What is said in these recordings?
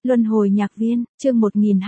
Luân hồi nhạc viên, chương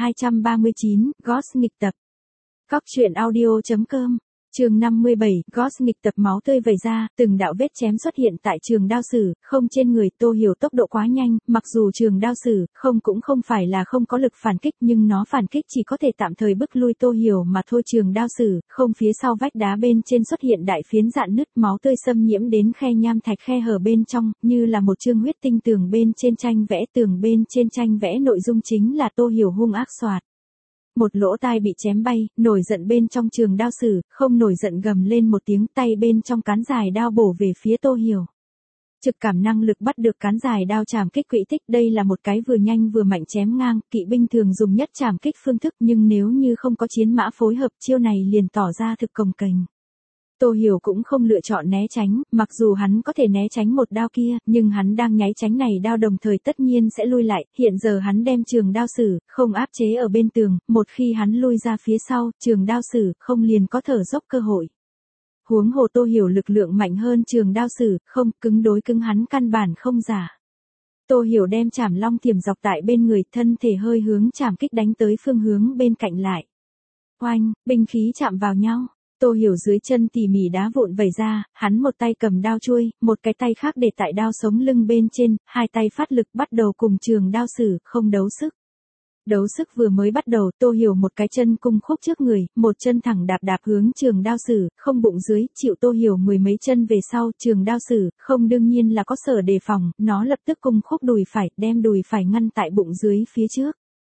1239, Ghost nghịch tập. Cóc truyện audio.com, chương 57, Ghost nghịch tập. Máu tươi vẩy ra, từng đạo vết chém xuất hiện tại trường đao sử, không trên người. Tô Hiểu tốc độ quá nhanh, mặc dù trường đao sử, không cũng không phải là không có lực phản kích, nhưng nó phản kích chỉ có thể tạm thời bức lui Tô Hiểu mà thôi. Trường đao sử, không, phía sau vách đá bên trên xuất hiện đại phiến rạn nứt, máu tươi xâm nhiễm đến khe nham thạch, khe hở bên trong, như là một chương huyết tinh. Tường bên trên tranh vẽ, tường bên trên tranh vẽ nội dung chính là Tô Hiểu hung ác soạt. Một lỗ tai bị chém bay, nổi giận bên trong trường đao sử, không nổi giận gầm lên một tiếng, tay bên trong cán dài đao bổ về phía Tô Hiểu. Trực cảm năng lực bắt được cán dài đao chạm kích quỹ tích, đây là một cái vừa nhanh vừa mạnh chém ngang, kỵ binh thường dùng nhất chạm kích phương thức, nhưng nếu như không có chiến mã phối hợp, chiêu này liền tỏ ra thực cồng kềnh. Tô Hiểu cũng không lựa chọn né tránh, mặc dù hắn có thể né tránh một đao kia, nhưng hắn đang nháy tránh này đao đồng thời tất nhiên sẽ lui lại. Hiện giờ hắn đem trường đao sử, không áp chế ở bên tường, một khi hắn lui ra phía sau, trường đao sử, không liền có thở dốc cơ hội. Huống hồ Tô Hiểu lực lượng mạnh hơn trường đao sử, không, cứng đối cứng hắn căn bản không giả. Tô Hiểu đem chảm long tiềm dọc tại bên người, thân thể hơi hướng chảm kích đánh tới phương hướng bên cạnh lại. Oanh, binh khí chạm vào nhau. Tô Hiểu dưới chân tỉ mỉ đá vụn vẩy ra, hắn một tay cầm đao chuôi, một cái tay khác để tại đao sống lưng bên trên, hai tay phát lực bắt đầu cùng trường đao sử, không đấu sức. Đấu sức vừa mới bắt đầu, Tô Hiểu một cái chân cung khúc trước người, một chân thẳng đạp đạp hướng trường đao sử, không bụng dưới, chịu Tô Hiểu mười mấy chân về sau, trường đao sử, không đương nhiên là có sở đề phòng, nó lập tức cung khúc đùi phải, đem đùi phải ngăn tại bụng dưới phía trước.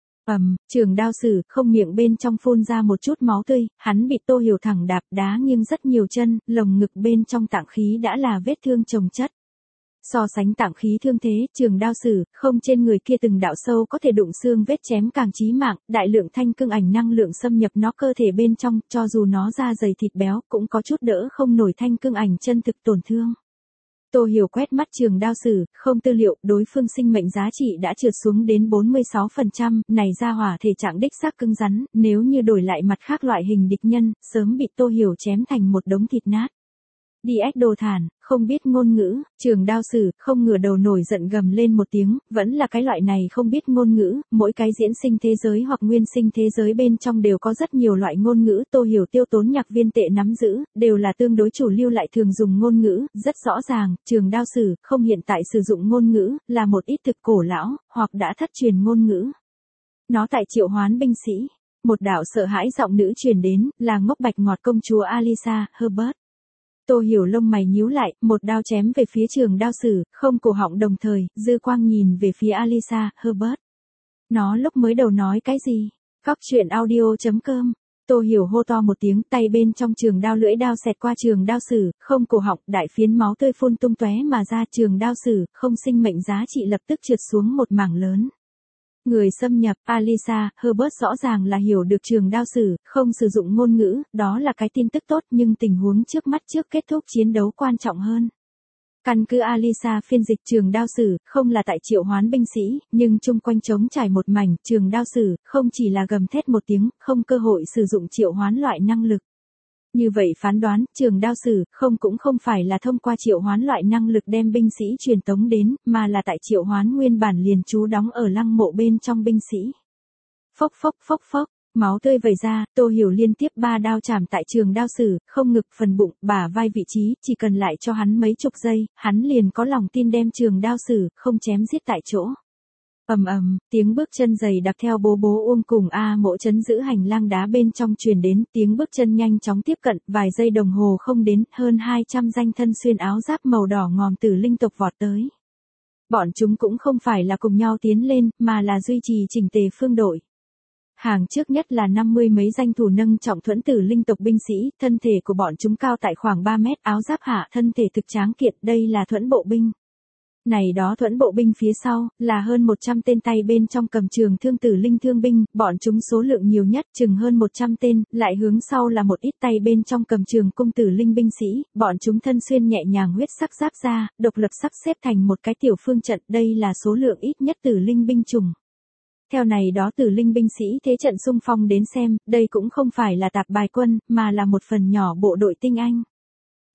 Trường đao sử, không, miệng bên trong phun ra một chút máu tươi, hắn bị Tô Hiểu thẳng đạp đá nghiêng rất nhiều chân, lồng ngực bên trong tạng khí đã là vết thương chồng chất. So sánh tạng khí thương thế, trường đao sử, không, trên người kia từng đạo sâu có thể đụng xương vết chém càng chí mạng, đại lượng thanh cương ảnh năng lượng xâm nhập nó cơ thể bên trong, cho dù nó da dày thịt béo, cũng có chút đỡ không nổi thanh cương ảnh chân thực tổn thương. Tô Hiểu quét mắt trường đao sử, không, tư liệu, đối phương sinh mệnh giá trị đã trượt xuống đến 46%, này ra hỏa thể trạng đích xác cứng rắn, nếu như đổi lại mặt khác loại hình địch nhân, sớm bị Tô Hiểu chém thành một đống thịt nát. Đi ếch đồ thản, không biết ngôn ngữ, trường đao sử, không, ngửa đầu nổi giận gầm lên một tiếng, vẫn là cái loại này không biết ngôn ngữ, mỗi cái diễn sinh thế giới hoặc nguyên sinh thế giới bên trong đều có rất nhiều loại ngôn ngữ. Tô Hiểu tiêu tốn nhạc viên tệ nắm giữ, đều là tương đối chủ lưu lại thường dùng ngôn ngữ, rất rõ ràng, trường đao sử, không, hiện tại sử dụng ngôn ngữ, là một ít thực cổ lão, hoặc đã thất truyền ngôn ngữ. Nó tại triệu hoán binh sĩ, một đạo sợ hãi giọng nữ truyền đến, là ngốc bạch ngọt công chúa Alisa, Herbert. Tô Hiểu lông mày nhíu lại, một đao chém về phía trường đao sử, không, cổ họng đồng thời, dư quang nhìn về phía Alisa, Herbert. Nó lúc mới đầu nói cái gì? Cóc truyện audio.com. Tô Hiểu hô to một tiếng, tay bên trong trường đao lưỡi đao xẹt qua trường đao sử, không, cổ họng, đại phiến máu tươi phun tung tóe mà ra. Trường đao sử, không, sinh mệnh giá trị lập tức trượt xuống một mảng lớn. Người xâm nhập, Alisa, Herbert rõ ràng là hiểu được trường đao sử, không sử dụng ngôn ngữ, đó là cái tin tức tốt, nhưng tình huống trước mắt trước kết thúc chiến đấu quan trọng hơn. Căn cứ Alisa phiên dịch, trường đao sử, không, là tại triệu hoán binh sĩ, nhưng chung quanh trống trải một mảnh, trường đao sử, không, chỉ là gầm thét một tiếng, không cơ hội sử dụng triệu hoán loại năng lực. Như vậy phán đoán, trường đao sử, không, cũng không phải là thông qua triệu hoán loại năng lực đem binh sĩ truyền tống đến, mà là tại triệu hoán nguyên bản liền trú đóng ở lăng mộ bên trong binh sĩ. Phốc phốc phốc phốc, máu tươi vẩy ra, Tô Hiểu liên tiếp 3 đao chạm tại trường đao sử, không, ngực, phần bụng, bả vai vị trí, chỉ cần lại cho hắn mấy chục giây, hắn liền có lòng tin đem trường đao sử, không chém giết tại chỗ. Tiếng bước chân dày đặc theo bố bố Uông cùng A Mỗ trấn giữ hành lang đá bên trong truyền đến, tiếng bước chân nhanh chóng tiếp cận, vài giây đồng hồ không đến, hơn 200 danh thân xuyên áo giáp màu đỏ ngòm tử linh tộc vọt tới. Bọn chúng cũng không phải là cùng nhau tiến lên, mà là duy trì chỉnh tề phương đội. Hàng trước nhất là 50 mấy danh thủ nâng trọng thuẫn tử linh tộc binh sĩ, thân thể của bọn chúng cao tại khoảng 3 mét, áo giáp hạ, thân thể thực tráng kiện, đây là thuẫn bộ binh. Này đó thuẫn bộ binh phía sau, là hơn 100 tên tay bên trong cầm trường thương tử linh thương binh, bọn chúng số lượng nhiều nhất, chừng hơn 100 tên, lại hướng sau là một ít tay bên trong cầm trường cung tử linh binh sĩ, bọn chúng thân xuyên nhẹ nhàng huyết sắc giáp ra, độc lập sắp xếp thành một cái tiểu phương trận, đây là số lượng ít nhất tử linh binh chủng. Theo này đó tử linh binh sĩ thế trận xung phong đến xem, đây cũng không phải là tạp bài quân, mà là một phần nhỏ bộ đội tinh anh.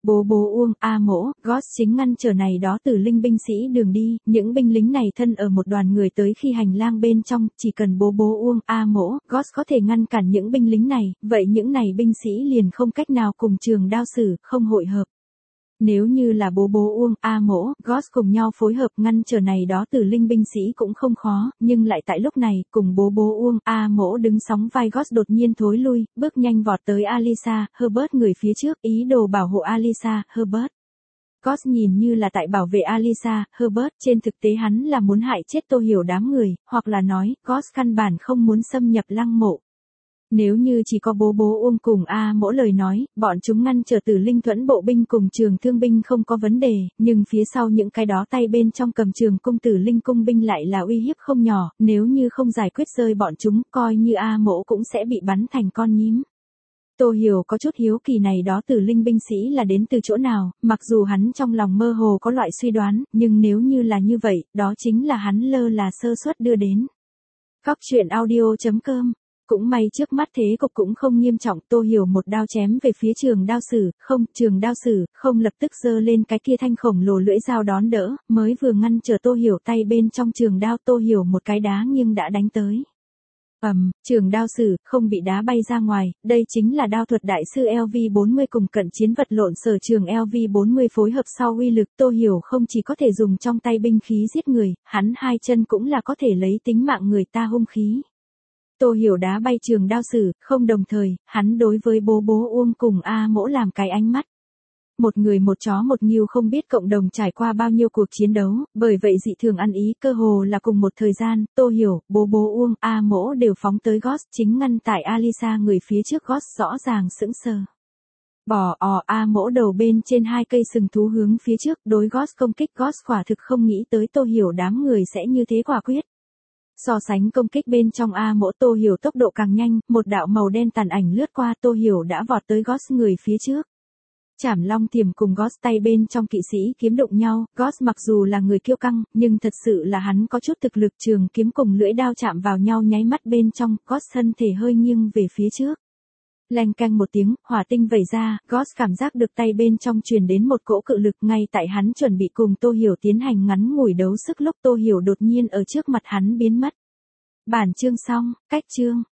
Bố Uông, A Mỗ, Ghost chính ngăn trở này đó tử linh binh sĩ đường đi, những binh lính này thân ở một đoàn người tới khi hành lang bên trong, chỉ cần bố Uông, A Mỗ, Ghost có thể ngăn cản những binh lính này, vậy những này binh sĩ liền không cách nào cùng Trường Đao Sử, không hội hợp. Nếu như là bố Uông, A Mỗ, Ghost cùng nhau phối hợp ngăn trở này đó tử linh binh sĩ cũng không khó, nhưng lại tại lúc này, cùng bố Uông, A Mỗ đứng sóng vai Ghost đột nhiên thối lui, bước nhanh vọt tới Alyssa, Herbert người phía trước, ý đồ bảo hộ Alyssa, Herbert. Ghost nhìn như là tại bảo vệ Alyssa, Herbert, trên thực tế hắn là muốn hại chết Tô Hiểu đám người, hoặc là nói, Ghost căn bản không muốn xâm nhập lăng mộ. Nếu như chỉ có bố Uông cùng A Mỗ lời nói, bọn chúng ngăn trở tử linh thuẫn bộ binh cùng trường thương binh không có vấn đề, nhưng phía sau những cái đó tay bên trong cầm trường cung tử linh cung binh lại là uy hiếp không nhỏ, nếu như không giải quyết rơi bọn chúng, coi như A Mỗ cũng sẽ bị bắn thành con nhím. Tô Hiểu có chút hiếu kỳ này đó tử linh binh sĩ là đến từ chỗ nào, mặc dù hắn trong lòng mơ hồ có loại suy đoán, nhưng nếu như là như vậy, đó chính là hắn lơ là sơ suất đưa đến. Góc truyện audio.com. Cũng may trước mắt thế cục cũng không nghiêm trọng, Tô Hiểu một đao chém về phía Trường Đao Sử, Trường Đao Sử không lập tức giơ lên cái kia thanh khổng lồ lưỡi dao đón đỡ, mới vừa ngăn trở Tô Hiểu tay bên trong trường đao, Tô Hiểu một cái đá nghiêng đã đánh tới. Trường Đao Sử không bị đá bay ra ngoài, đây chính là đao thuật đại sư LV40 cùng cận chiến vật lộn sở trường LV40 phối hợp sau uy lực, Tô Hiểu không chỉ có thể dùng trong tay binh khí giết người, hắn hai chân cũng là có thể lấy tính mạng người ta hung khí. Tô Hiểu đá bay Trường Đao Sử, không đồng thời, hắn đối với bố Uông cùng A Mỗ làm cái ánh mắt. Một người một chó một nghiêu không biết cộng đồng trải qua bao nhiêu cuộc chiến đấu, bởi vậy dị thường ăn ý cơ hồ là cùng một thời gian, Tô Hiểu, bố Uông, A Mỗ đều phóng tới Ghost chính ngăn tại Alyssa người phía trước Ghost rõ ràng sững sờ. A Mỗ đầu bên trên hai cây sừng thú hướng phía trước đối Ghost công kích Ghost quả thực không nghĩ tới Tô Hiểu đám người sẽ như thế quả quyết. So sánh công kích bên trong A Mỗ, Tô Hiểu tốc độ càng nhanh, một đạo màu đen tàn ảnh lướt qua, Tô Hiểu đã vọt tới Ghost người phía trước. Trảm Long Thiểm cùng Ghost tay bên trong kỵ sĩ kiếm đụng nhau, Ghost mặc dù là người kiêu căng, nhưng thật sự là hắn có chút thực lực, trường kiếm cùng lưỡi đao chạm vào nhau nháy mắt bên trong, Ghost thân thể hơi nghiêng về phía trước. Leng canh một tiếng, hỏa tinh vẩy ra, Ghost cảm giác được tay bên trong truyền đến một cỗ cự lực, ngay tại hắn chuẩn bị cùng Tô Hiểu tiến hành ngắn ngủi đấu sức lúc Tô Hiểu đột nhiên ở trước mặt hắn biến mất. Bản chương xong, cách chương.